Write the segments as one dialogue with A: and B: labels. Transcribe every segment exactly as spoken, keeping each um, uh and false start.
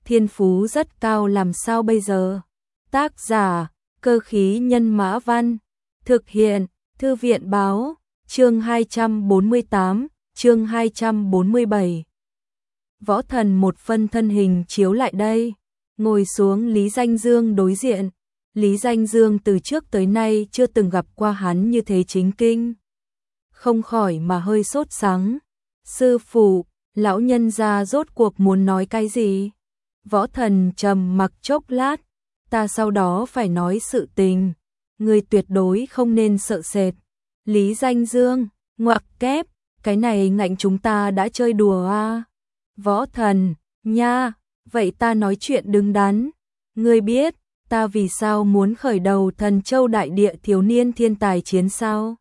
A: thiên phú rất cao làm sao bây giờ? Tác giả, Cơ khí nhân mã văn, thực hiện, Thư viện báo, chương hai trăm bốn mươi tám, chương hai trăm bốn mươi bảy. Võ Thần một phân thân hình chiếu lại đây, ngồi xuống Lý Danh Dương đối diện. Lý Danh Dương từ trước tới nay chưa từng gặp qua hắn như thế chính kinh. Không khỏi mà hơi sốt sắng. Sư phụ, lão nhân gia rốt cuộc muốn nói cái gì? Võ Thần trầm mặc chốc lát, ta sau đó phải nói sự tình, người tuyệt đối không nên sợ sệt. Lý Danh Dương, ngoặc kép, cái này ngạnh chúng ta đã chơi đùa à? Võ Thần, nha, vậy ta nói chuyện đứng đắn. Ngươi biết, ta vì sao muốn khởi đầu Thần Châu đại địa thiếu niên thiên tài chiến sao?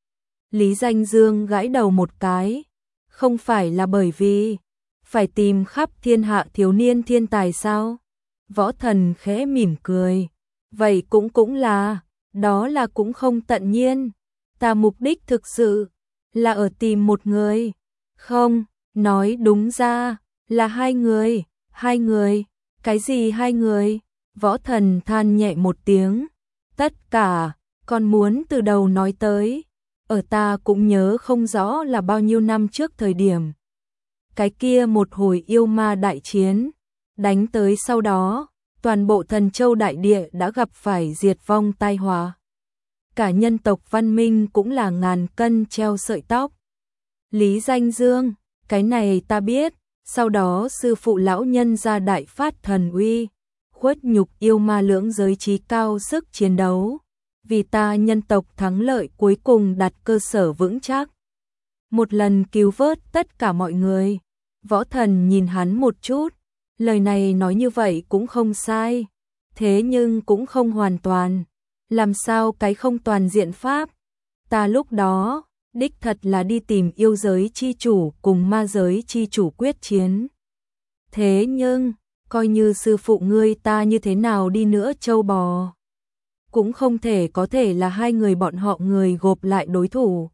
A: Lý Danh Dương gãi đầu một cái, không phải là bởi vì phải tìm khắp thiên hạ thiếu niên thiên tài sao? Võ Thần khẽ mỉm cười, vậy cũng cũng là, đó là cũng không tận nhiên. Ta mục đích thực sự là ở tìm một người, không, nói đúng ra là hai người, hai người, cái gì hai người? Võ Thần than nhẹ một tiếng, tất cả, còn muốn từ đầu nói tới, ở ta cũng nhớ không rõ là bao nhiêu năm trước thời điểm. Cái kia một hồi yêu ma đại chiến, đánh tới sau đó, toàn bộ Thần Châu đại địa đã gặp phải diệt vong tai họa. Cả nhân tộc văn minh cũng là ngàn cân treo sợi tóc. Lý Danh Dương, cái này ta biết, sau đó sư phụ lão nhân ra đại phát thần uy, khuất nhục yêu ma lưỡng giới trí cao sức chiến đấu, vì ta nhân tộc thắng lợi cuối cùng đặt cơ sở vững chắc. Một lần cứu vớt tất cả mọi người. Võ Thần nhìn hắn một chút, lời này nói như vậy cũng không sai, thế nhưng cũng không hoàn toàn. Làm sao cái không toàn diện pháp? Ta lúc đó, đích thật là đi tìm yêu giới chi chủ cùng ma giới chi chủ quyết chiến. Thế nhưng, coi như sư phụ ngươi ta như thế nào đi nữa châu bò, cũng không thể có thể là hai người bọn họ người gộp lại đối thủ.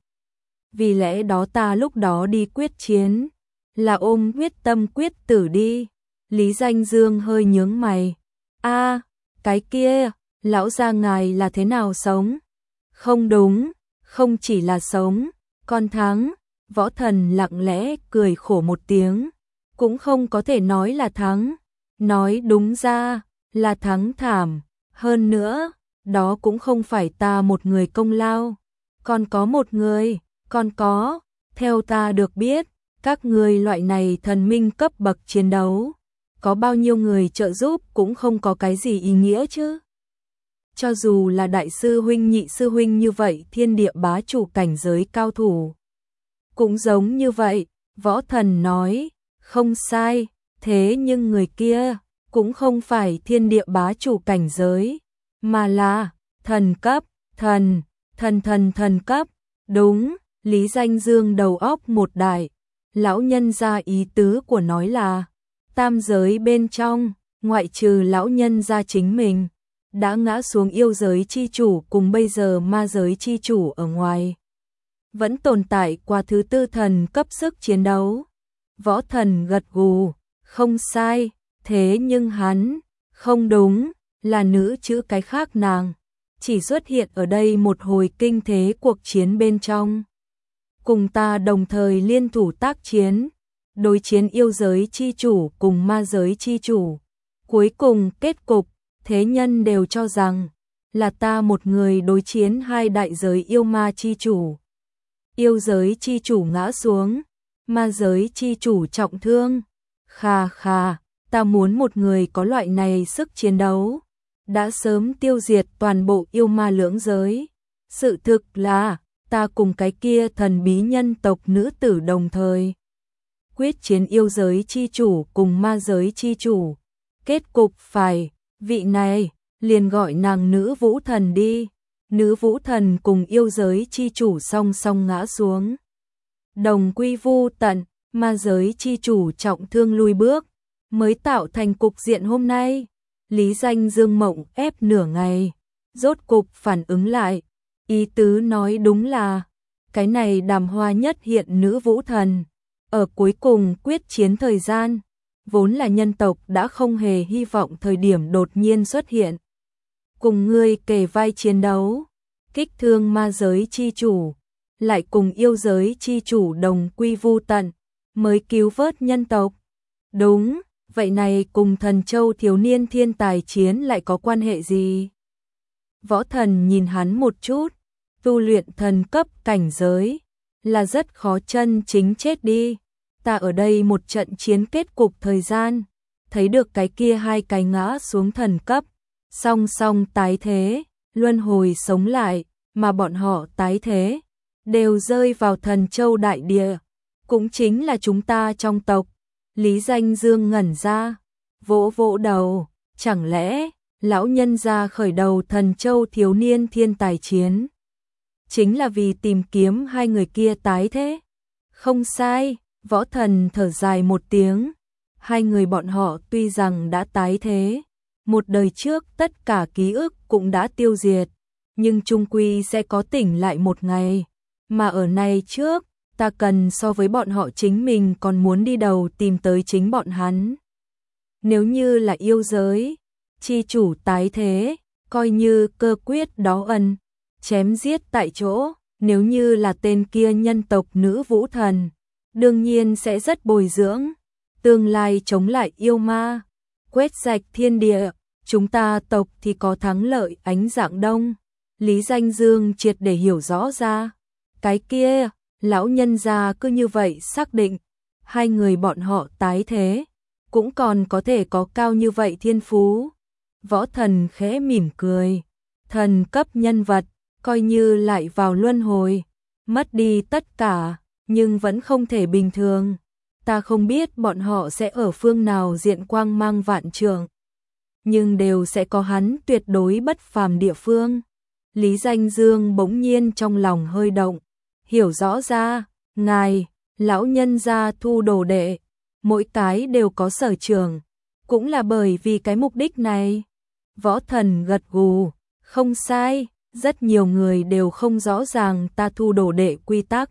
A: Vì lẽ đó ta lúc đó đi quyết chiến, là ôm quyết tâm quyết tử đi. Lý Danh Dương hơi nhướng mày. A, cái kia, lão gia ngài là thế nào sống? Không đúng, không chỉ là sống, còn thắng. Võ Thần lặng lẽ cười khổ một tiếng, cũng không có thể nói là thắng, nói đúng ra là thắng thảm. Hơn nữa, đó cũng không phải ta một người công lao, còn có một người, còn có, theo ta được biết, các người loại này thần minh cấp bậc chiến đấu, có bao nhiêu người trợ giúp cũng không có cái gì ý nghĩa chứ. Cho dù là đại sư huynh nhị sư huynh như vậy thiên địa bá chủ cảnh giới cao thủ, cũng giống như vậy. Võ Thần nói, không sai, thế nhưng người kia cũng không phải thiên địa bá chủ cảnh giới, mà là thần cấp, thần, thần thần thần cấp. Đúng, Lý Danh Dương đầu óc một đại, lão nhân gia ý tứ của nói là tam giới bên trong, ngoại trừ lão nhân gia chính mình, đã ngã xuống yêu giới chi chủ cùng bây giờ ma giới chi chủ ở ngoài, vẫn tồn tại qua thứ tư thần cấp sức chiến đấu. Võ Thần gật gù, không sai, thế nhưng hắn, không đúng, là nữ chữ cái khác nàng, chỉ xuất hiện ở đây một hồi kinh thế cuộc chiến bên trong. Cùng ta đồng thời liên thủ tác chiến, đối chiến yêu giới chi chủ cùng ma giới chi chủ. Cuối cùng kết cục, thế nhân đều cho rằng là ta một người đối chiến hai đại giới yêu ma chi chủ. Yêu giới chi chủ ngã xuống, ma giới chi chủ trọng thương. Khà khà, ta muốn một người có loại này sức chiến đấu, đã sớm tiêu diệt toàn bộ yêu ma lưỡng giới. Sự thực là, ta cùng cái kia thần bí nhân tộc nữ tử đồng thời quyết chiến yêu giới chi chủ cùng ma giới chi chủ. Kết cục phải, vị này, liền gọi nàng nữ vũ thần đi. Nữ vũ thần cùng yêu giới chi chủ song song ngã xuống, đồng quy vu tận, ma giới chi chủ trọng thương lui bước, mới tạo thành cục diện hôm nay. Lý Danh Dương mộng ép nửa ngày, rốt cục phản ứng lại, ý tứ nói đúng là, cái này Đàm Hoa nhất hiện nữ vũ thần, ở cuối cùng quyết chiến thời gian, vốn là nhân tộc đã không hề hy vọng thời điểm đột nhiên xuất hiện. Cùng ngươi kề vai chiến đấu, kích thương ma giới chi chủ, lại cùng yêu giới chi chủ đồng quy vu tận, mới cứu vớt nhân tộc. Đúng, vậy này cùng Thần Châu thiếu niên thiên tài chiến lại có quan hệ gì? Võ Thần nhìn hắn một chút, tu luyện thần cấp cảnh giới, là rất khó chân chính chết đi. Ta ở đây một trận chiến kết cục thời gian, thấy được cái kia hai cái ngã xuống thần cấp, song song tái thế, luân hồi sống lại, mà bọn họ tái thế, đều rơi vào Thần Châu đại địa, cũng chính là chúng ta trong tộc. Lý Danh Dương ngẩn ra, vỗ vỗ đầu, chẳng lẽ lão nhân gia khởi đầu Thần Châu thiếu niên thiên tài chiến, chính là vì tìm kiếm hai người kia tái thế? Không sai, Võ Thần thở dài một tiếng, hai người bọn họ tuy rằng đã tái thế, một đời trước tất cả ký ức cũng đã tiêu diệt, nhưng chung quy sẽ có tỉnh lại một ngày, mà ở này trước, ta cần so với bọn họ chính mình còn muốn đi đầu tìm tới chính bọn hắn. Nếu như là yêu giới, chi chủ tái thế, coi như cơ quyết đó ân, chém giết tại chỗ, nếu như là tên kia nhân tộc nữ vũ thần, đương nhiên sẽ rất bồi dưỡng, tương lai chống lại yêu ma, quét sạch thiên địa, chúng ta tộc thì có thắng lợi ánh dạng đông. Lý Danh Dương triệt để hiểu rõ ra, cái kia, lão nhân gia cứ như vậy xác định, hai người bọn họ tái thế, cũng còn có thể có cao như vậy thiên phú. Võ Thần khẽ mỉm cười, thần cấp nhân vật, coi như lại vào luân hồi, mất đi tất cả, nhưng vẫn không thể bình thường. Ta không biết bọn họ sẽ ở phương nào diện quang mang vạn trượng, nhưng đều sẽ có hắn tuyệt đối bất phàm địa phương. Lý Danh Dương bỗng nhiên trong lòng hơi động, hiểu rõ ra, ngài, lão nhân gia thu đồ đệ, mỗi cái đều có sở trường, cũng là bởi vì cái mục đích này. Võ Thần gật gù, không sai, rất nhiều người đều không rõ ràng ta thu đồ đệ quy tắc.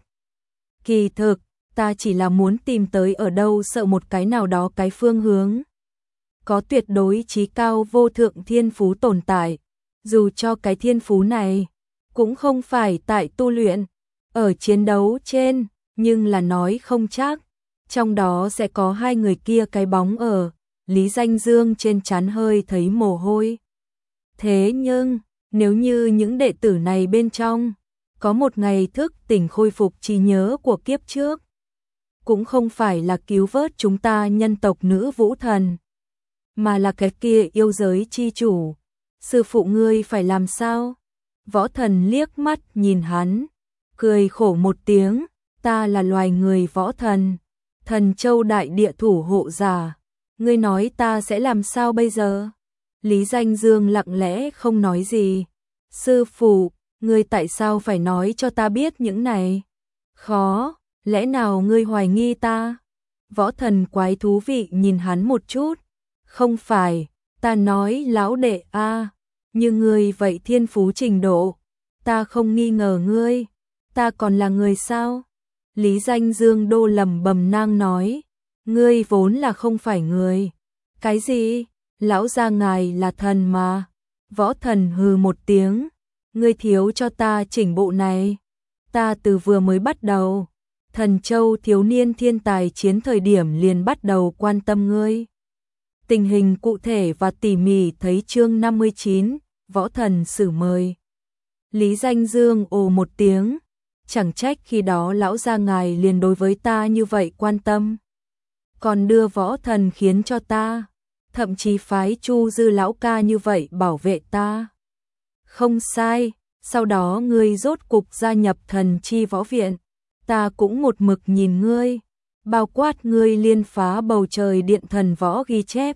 A: Kỳ thực, ta chỉ là muốn tìm tới ở đâu sợ một cái nào đó cái phương hướng. Có tuyệt đối trí cao vô thượng thiên phú tồn tại, dù cho cái thiên phú này, cũng không phải tại tu luyện, ở chiến đấu trên, nhưng là nói không chắc, trong đó sẽ có hai người kia cái bóng ở. Lý Danh Dương trên trán hơi thấy mồ hôi. Thế nhưng, nếu như những đệ tử này bên trong, có một ngày thức tỉnh khôi phục trí nhớ của kiếp trước, cũng không phải là cứu vớt chúng ta nhân tộc nữ vũ thần, mà là cái kia yêu giới chi chủ, sư phụ ngươi phải làm sao? Võ Thần liếc mắt nhìn hắn, cười khổ một tiếng, ta là loài người Võ Thần, Thần Châu đại địa thủ hộ giả, ngươi nói ta sẽ làm sao bây giờ? Lý Danh Dương lặng lẽ không nói gì. Sư phụ, ngươi tại sao phải nói cho ta biết những này? Khó, lẽ nào ngươi hoài nghi ta? Võ Thần quái thú vị nhìn hắn một chút. Không phải, ta nói lão đệ a, như ngươi vậy thiên phú trình độ, ta không nghi ngờ ngươi, ta còn là người sao? Lý Danh Dương đô lầm bầm nang nói, ngươi vốn là không phải người. Cái gì? Lão gia ngài là thần mà. Võ Thần hừ một tiếng, ngươi thiếu cho ta chỉnh bộ này. Ta từ vừa mới bắt đầu, Thần Châu thiếu niên thiên tài chiến thời điểm liền bắt đầu quan tâm ngươi. Tình hình cụ thể và tỉ mỉ thấy chương năm mươi chín, Võ Thần xử mời. Lý Danh Dương ồ một tiếng, chẳng trách khi đó lão gia ngài liền đối với ta như vậy quan tâm. Còn đưa Võ Thần khiến cho ta, thậm chí phái Chu Dư lão ca như vậy bảo vệ ta. Không sai, sau đó ngươi rốt cục gia nhập Thần Chi Võ Viện, ta cũng một mực nhìn ngươi, bao quát ngươi liên phá bầu trời điện thần võ ghi chép,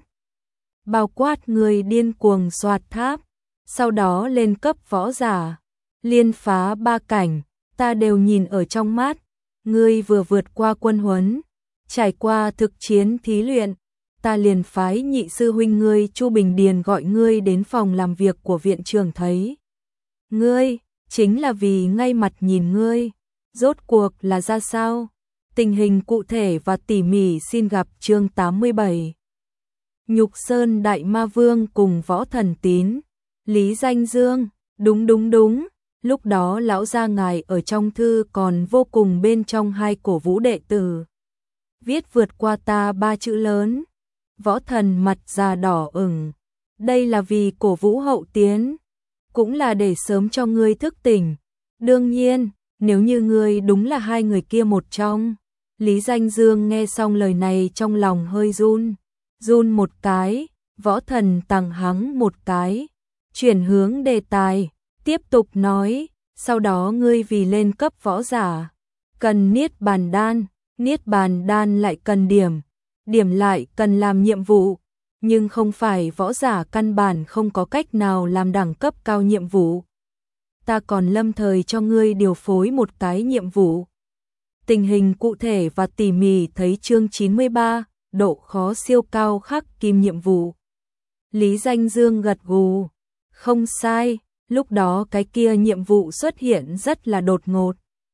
A: bao quát ngươi điên cuồng soạt tháp, sau đó lên cấp võ giả, liên phá ba cảnh, ta đều nhìn ở trong mắt. Ngươi vừa vượt qua quân huấn, trải qua thực chiến thí luyện, ta liền phái nhị sư huynh ngươi Chu Bình Điền gọi ngươi đến phòng làm việc của viện trưởng thấy. Ngươi, chính là vì ngay mặt nhìn ngươi, rốt cuộc là ra sao? Tình hình cụ thể và tỉ mỉ xin gặp chương tám mươi bảy. Nhục Sơn Đại Ma Vương cùng Võ Thần Tín. Lý Danh Dương, đúng đúng đúng, lúc đó lão gia ngài ở trong thư còn vô cùng bên trong hai cổ vũ đệ tử. Viết vượt qua ta ba chữ lớn. Võ Thần mặt già đỏ ửng. Đây là vì cổ vũ hậu tiến, cũng là để sớm cho ngươi thức tỉnh. Đương nhiên, nếu như ngươi đúng là hai người kia một trong. Lý Danh Dương nghe xong lời này trong lòng hơi run, run một cái, Võ Thần tằng hắng một cái, chuyển hướng đề tài, tiếp tục nói, sau đó ngươi vì lên cấp võ giả, cần niết bàn đan, niết bàn đan lại cần điểm, điểm lại cần làm nhiệm vụ, nhưng không phải võ giả căn bản không có cách nào làm đẳng cấp cao nhiệm vụ. Ta còn lâm thời cho ngươi điều phối một cái nhiệm vụ. Tình hình cụ thể và tỉ mỉ thấy chương chín mươi ba, độ khó siêu cao khắc kim nhiệm vụ. Lý Danh Dương gật gù, không sai, lúc đó cái kia nhiệm vụ xuất hiện rất là đột ngột.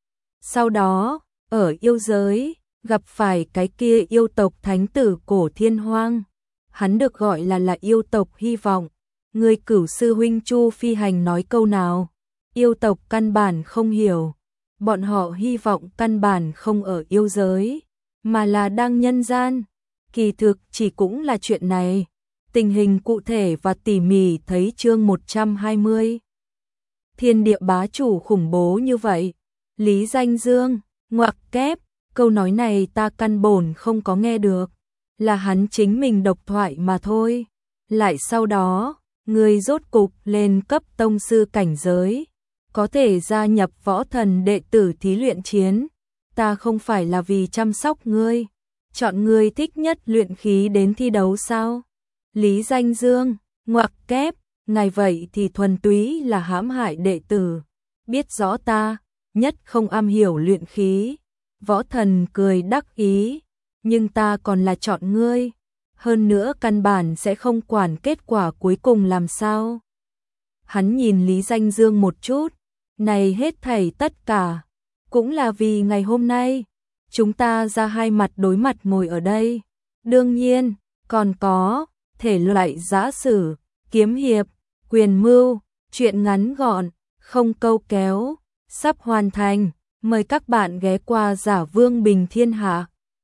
A: Sau đó, ở yêu giới, gặp phải cái kia yêu tộc thánh tử cổ thiên hoang. Hắn được gọi là là yêu tộc hy vọng. Người cửu sư huynh Chu Phi Hành nói câu nào? Yêu tộc căn bản không hiểu. Bọn họ hy vọng căn bản không ở yêu giới, mà là đang nhân gian. Kỳ thực chỉ cũng là chuyện này. Tình hình cụ thể và tỉ mỉ thấy chương một trăm hai mươi. Thiên địa bá chủ khủng bố như vậy. Lý Danh Dương, ngoặc kép, câu nói này ta căn bổn không có nghe được. Là hắn chính mình độc thoại mà thôi. Lại sau đó, người rốt cục lên cấp tông sư cảnh giới, có thể gia nhập võ thần đệ tử thí luyện chiến. Ta không phải là vì chăm sóc ngươi, chọn ngươi thích nhất luyện khí đến thi đấu sao? Lý Danh Dương, ngoặc kép, ngài vậy thì thuần túy là hãm hại đệ tử. Biết rõ ta, nhất không am hiểu luyện khí. Võ thần cười đắc ý, nhưng ta còn là chọn ngươi. Hơn nữa căn bản sẽ không quản kết quả cuối cùng làm sao. Hắn nhìn Lý Danh Dương một chút, này hết thảy tất cả, cũng là vì ngày hôm nay, chúng ta ra hai mặt đối mặt ngồi ở đây. Đương nhiên, còn có, thể loại giã sử, kiếm hiệp, quyền mưu, chuyện ngắn gọn, không câu kéo, sắp hoàn thành. Mời các bạn ghé qua Giả Vương Bình Thiên Hạ.